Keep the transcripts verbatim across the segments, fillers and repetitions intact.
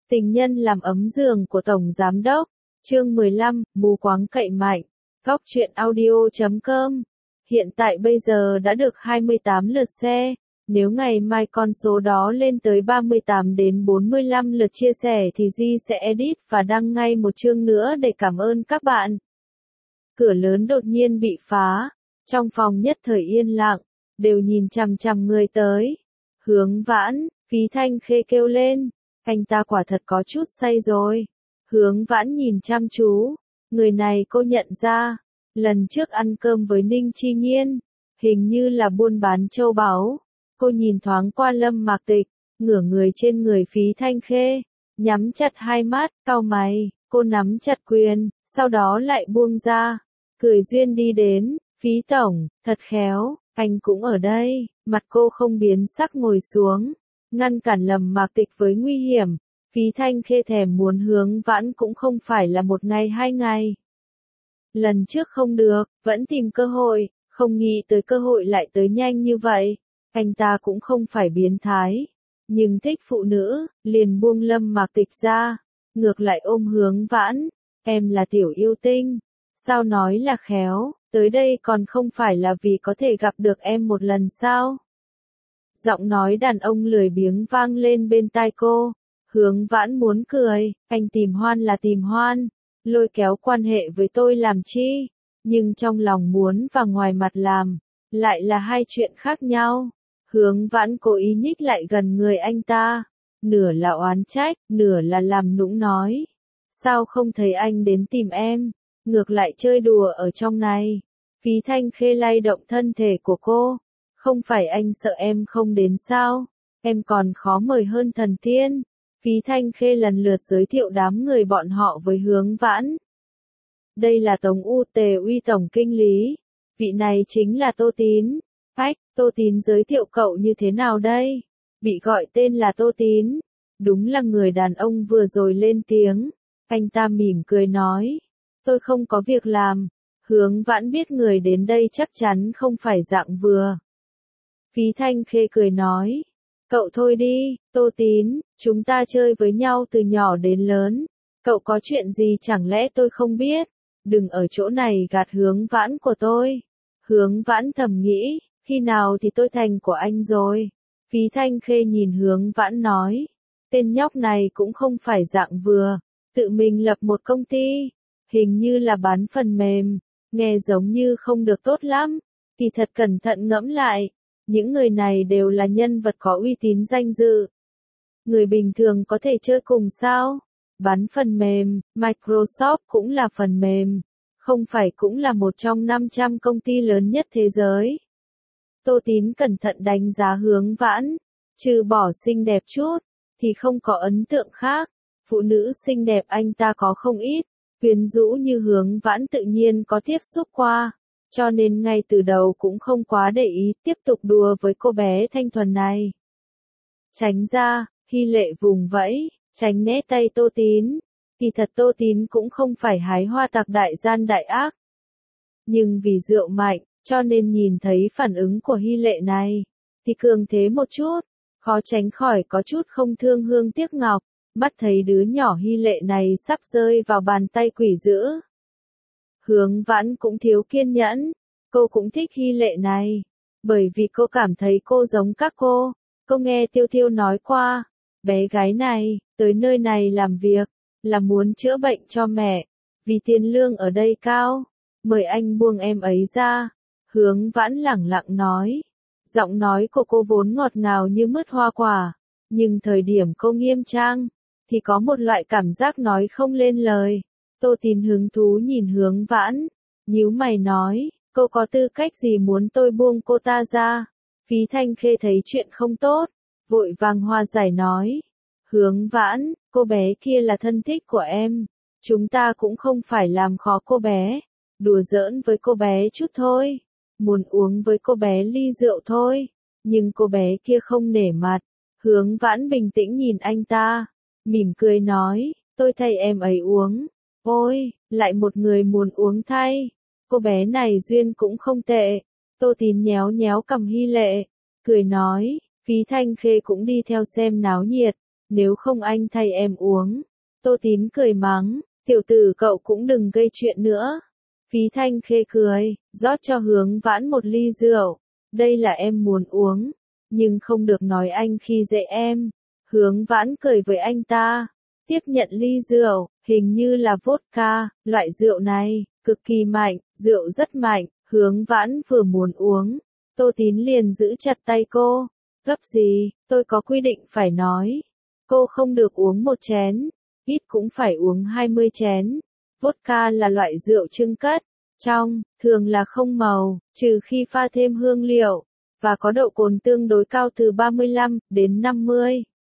Tình nhân làm ấm giường của Tổng Giám Đốc. Chương mười lăm, mù quáng cậy mạnh. Góc truyện audio chấm com. Hiện tại bây giờ đã được hai mươi tám lượt share. Nếu ngày mai con số đó lên tới ba mươi tám đến bốn mươi lăm lượt chia sẻ thì Di sẽ edit và đăng ngay một chương nữa để cảm ơn các bạn. Cửa lớn đột nhiên bị phá. Trong phòng nhất thời yên lặng, đều nhìn chằm chằm người tới. Hướng Vãn, Phí Thanh Khê kêu lên. Anh ta quả thật có chút say rồi. Hướng Vãn nhìn chăm chú. Người này cô nhận ra. Lần trước ăn cơm với Ninh Chi Nhiên. Hình như là buôn bán châu báu. Cô nhìn thoáng qua Lâm Mạc Tịch. Ngửa người trên người Phí Thanh Khê. Nhắm chặt hai mắt, cau mày. Cô nắm chặt quyền. Sau đó lại buông ra. Cười duyên đi đến. Phí Tổng, thật khéo. Anh cũng ở đây. Mặt cô không biến sắc ngồi xuống. Ngăn cản Lâm Mạc Tịch với nguy hiểm. Phí Thanh Khê thèm muốn Hướng Vãn cũng không phải là một ngày hai ngày. Lần trước không được, vẫn tìm cơ hội, không nghĩ tới cơ hội lại tới nhanh như vậy. Anh ta cũng không phải biến thái, nhưng thích phụ nữ, liền buông Lâm Mạc Tịch ra, ngược lại ôm Hướng Vãn. Em là tiểu yêu tinh, sao nói là khéo, tới đây còn không phải là vì có thể gặp được em một lần sao? Giọng nói đàn ông lười biếng vang lên bên tai cô. Hướng Vãn muốn cười, anh tìm Hoan là tìm Hoan, lôi kéo quan hệ với tôi làm chi, nhưng trong lòng muốn và ngoài mặt làm, lại là hai chuyện khác nhau. Hướng Vãn cố ý nhích lại gần người anh ta, nửa là oán trách, nửa là làm nũng nói. Sao không thấy anh đến tìm em, ngược lại chơi đùa ở trong này. Phí Thanh Khê lay động thân thể của cô. Không phải anh sợ em không đến sao, em còn khó mời hơn thần tiên. Phí Thanh Khê lần lượt giới thiệu đám người bọn họ với Hướng Vãn. Đây là Tống U Tề Uy Tổng Kinh lý. Vị này chính là Tô Tín. Ách, Tô Tín giới thiệu cậu như thế nào đây? Bị gọi tên là Tô Tín. Đúng là người đàn ông vừa rồi lên tiếng. Anh ta mỉm cười nói. Tôi không có việc làm. Hướng Vãn biết người đến đây chắc chắn không phải dạng vừa. Phí Thanh Khê cười nói. Cậu thôi đi, Tô Tín, chúng ta chơi với nhau từ nhỏ đến lớn. Cậu có chuyện gì chẳng lẽ tôi không biết? Đừng ở chỗ này gạt Hướng Vãn của tôi. Hướng Vãn thầm nghĩ, khi nào thì tôi thành của anh rồi? Phí Thanh Khê nhìn Hướng Vãn nói. Tên nhóc này cũng không phải dạng vừa. Tự mình lập một công ty. Hình như là bán phần mềm. Nghe giống như không được tốt lắm. Kỳ thật cẩn thận ngẫm lại. Những người này đều là nhân vật có uy tín danh dự. Người bình thường có thể chơi cùng sao? Bán phần mềm, Microsoft cũng là phần mềm. Không phải cũng là một trong năm trăm công ty lớn nhất thế giới. Tô Tín cẩn thận đánh giá Hướng Vãn. Trừ bỏ xinh đẹp chút, thì không có ấn tượng khác. Phụ nữ xinh đẹp anh ta có không ít. Quyến rũ như Hướng Vãn tự nhiên có tiếp xúc qua. Cho nên ngay từ đầu cũng không quá để ý tiếp tục đùa với cô bé thanh thuần này. Tránh ra, Hy Lệ vùng vẫy, tránh né tay Tô Tín. Kỳ thật Tô Tín cũng không phải hái hoa tặc đại gian đại ác. Nhưng vì rượu mạnh, cho nên nhìn thấy phản ứng của Hy Lệ này, thì cường thế một chút, khó tránh khỏi có chút không thương hương tiếc ngọc, mắt thấy đứa nhỏ Hy Lệ này sắp rơi vào bàn tay quỷ dữ. Hướng Vãn cũng thiếu kiên nhẫn, cô cũng thích Hy Lệ này, bởi vì cô cảm thấy cô giống các cô. Cô nghe Tiêu Tiêu nói qua, bé gái này, tới nơi này làm việc, là muốn chữa bệnh cho mẹ, vì tiền lương ở đây cao, mời anh buông em ấy ra. Hướng Vãn lẳng lặng nói, giọng nói của cô vốn ngọt ngào như mứt hoa quả, nhưng thời điểm cô nghiêm trang, thì có một loại cảm giác nói không lên lời. Tô Tín hứng thú nhìn Hướng Vãn, nhíu mày nói, cô có tư cách gì muốn tôi buông cô ta ra? Phí Thanh Khê thấy chuyện không tốt, vội vàng hòa giải nói, Hướng Vãn, cô bé kia là thân thích của em, chúng ta cũng không phải làm khó cô bé, đùa giỡn với cô bé chút thôi, muốn uống với cô bé ly rượu thôi, nhưng cô bé kia không nể mặt. Hướng Vãn bình tĩnh nhìn anh ta, mỉm cười nói, tôi thay em ấy uống. Ôi, lại một người muốn uống thay. Cô bé này duyên cũng không tệ. Tô Tín nhéo nhéo cằm Hy Lệ, cười nói, Phí Thanh Khê cũng đi theo xem náo nhiệt. nếu không anh thay em uống. Tô Tín cười mắng, tiểu tử cậu cũng đừng gây chuyện nữa. Phí Thanh Khê cười, rót cho Hướng Vãn một ly rượu. Đây là em muốn uống, nhưng không được nói anh khi dễ em. Hướng Vãn cười với anh ta, tiếp nhận ly rượu, hình như là vodka, loại rượu này, cực kỳ mạnh, rượu rất mạnh. Hướng Vãn vừa muốn uống, Tô Tín liền giữ chặt tay cô. Gấp gì, tôi có quy định phải nói. Cô không được uống một chén, ít cũng phải uống hai mươi chén. Vodka là loại rượu trưng cất, trong, thường là không màu, trừ khi pha thêm hương liệu, và có độ cồn tương đối cao từ ba mươi lăm đến năm mươi.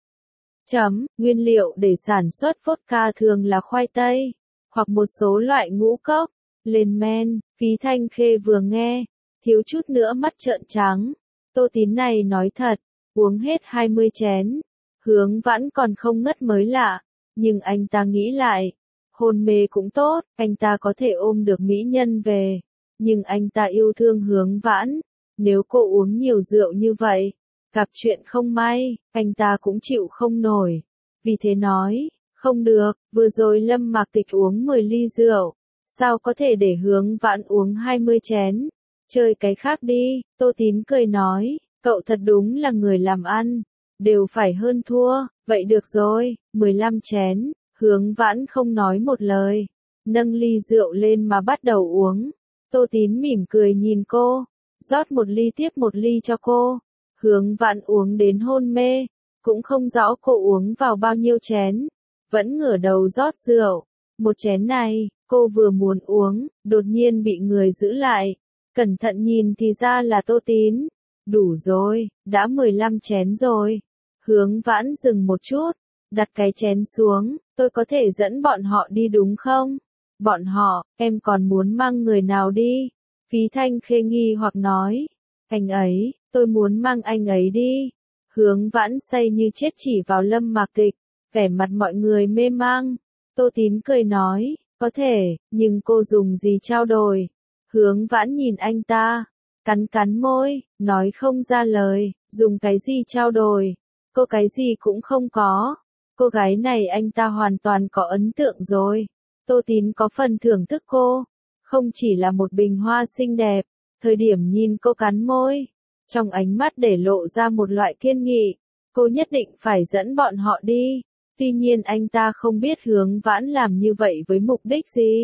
Chấm, nguyên liệu để sản xuất vodka thường là khoai tây, hoặc một số loại ngũ cốc. Lên men, Phí Thanh Khê vừa nghe, thiếu chút nữa mắt trợn trắng. Tô Tín này nói thật, uống hết hai mươi chén. Hướng Vãn còn không ngất mới lạ, nhưng anh ta nghĩ lại, hôn mê cũng tốt, anh ta có thể ôm được mỹ nhân về. Nhưng anh ta yêu thương Hướng Vãn, nếu cô uống nhiều rượu như vậy, gặp chuyện không may, anh ta cũng chịu không nổi. Vì thế nói, không được, vừa rồi Lâm Mạc Tịch uống mười ly rượu, sao có thể để Hướng Vãn uống hai mươi chén, chơi cái khác đi. Tô Tín cười nói, cậu thật đúng là người làm ăn, đều phải hơn thua, vậy được rồi, mười lăm chén. Hướng Vãn không nói một lời, nâng ly rượu lên mà bắt đầu uống. Tô Tín mỉm cười nhìn cô, rót một ly tiếp một ly cho cô. Hướng Vãn uống đến hôn mê, cũng không rõ cô uống vào bao nhiêu chén, vẫn ngửa đầu rót rượu. Một chén này, cô vừa muốn uống, đột nhiên bị người giữ lại. Cẩn thận nhìn thì ra là Tô Tín. Đủ rồi, đã mười lăm chén rồi. Hướng Vãn dừng một chút, đặt cái chén xuống, tôi có thể dẫn bọn họ đi đúng không? Bọn họ, em còn muốn mang người nào đi? Phí Thanh Khê nghi hoặc nói, anh ấy, tôi muốn mang anh ấy đi. Hướng Vãn say như chết chỉ vào Lâm Mạc Tịch, vẻ mặt mọi người mê mang. Tô Tín cười nói, có thể, nhưng cô dùng gì trao đổi? Hướng Vãn nhìn anh ta, cắn cắn môi, nói không ra lời, dùng cái gì trao đổi? Cô cái gì cũng không có. Cô gái này anh ta hoàn toàn có ấn tượng rồi. Tô Tín có phần thưởng thức cô, không chỉ là một bình hoa xinh đẹp. Thời điểm nhìn cô cắn môi, trong ánh mắt để lộ ra một loại kiên nghị. Cô nhất định phải dẫn bọn họ đi. Tuy nhiên anh ta không biết Hướng Vãn làm như vậy với mục đích gì.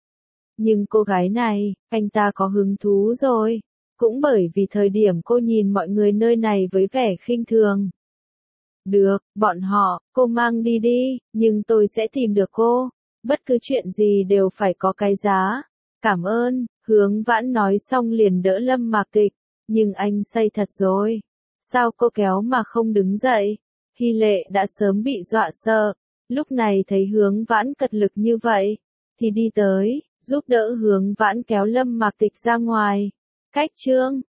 Nhưng cô gái này, anh ta có hứng thú rồi. Cũng bởi vì thời điểm cô nhìn mọi người nơi này với vẻ khinh thường. Được, bọn họ, cô mang đi đi, nhưng tôi sẽ tìm được cô. Bất cứ chuyện gì đều phải có cái giá. Cảm ơn, Hướng Vãn nói xong liền đỡ Lâm Mạc Tịch. Nhưng anh say thật rồi. Sao cô kéo mà không đứng dậy? Hy Lệ đã sớm bị dọa sợ. Lúc này thấy Hướng Vãn cật lực như vậy, thì đi tới, giúp đỡ Hướng Vãn kéo Lâm Mạc Tịch ra ngoài. Cách chương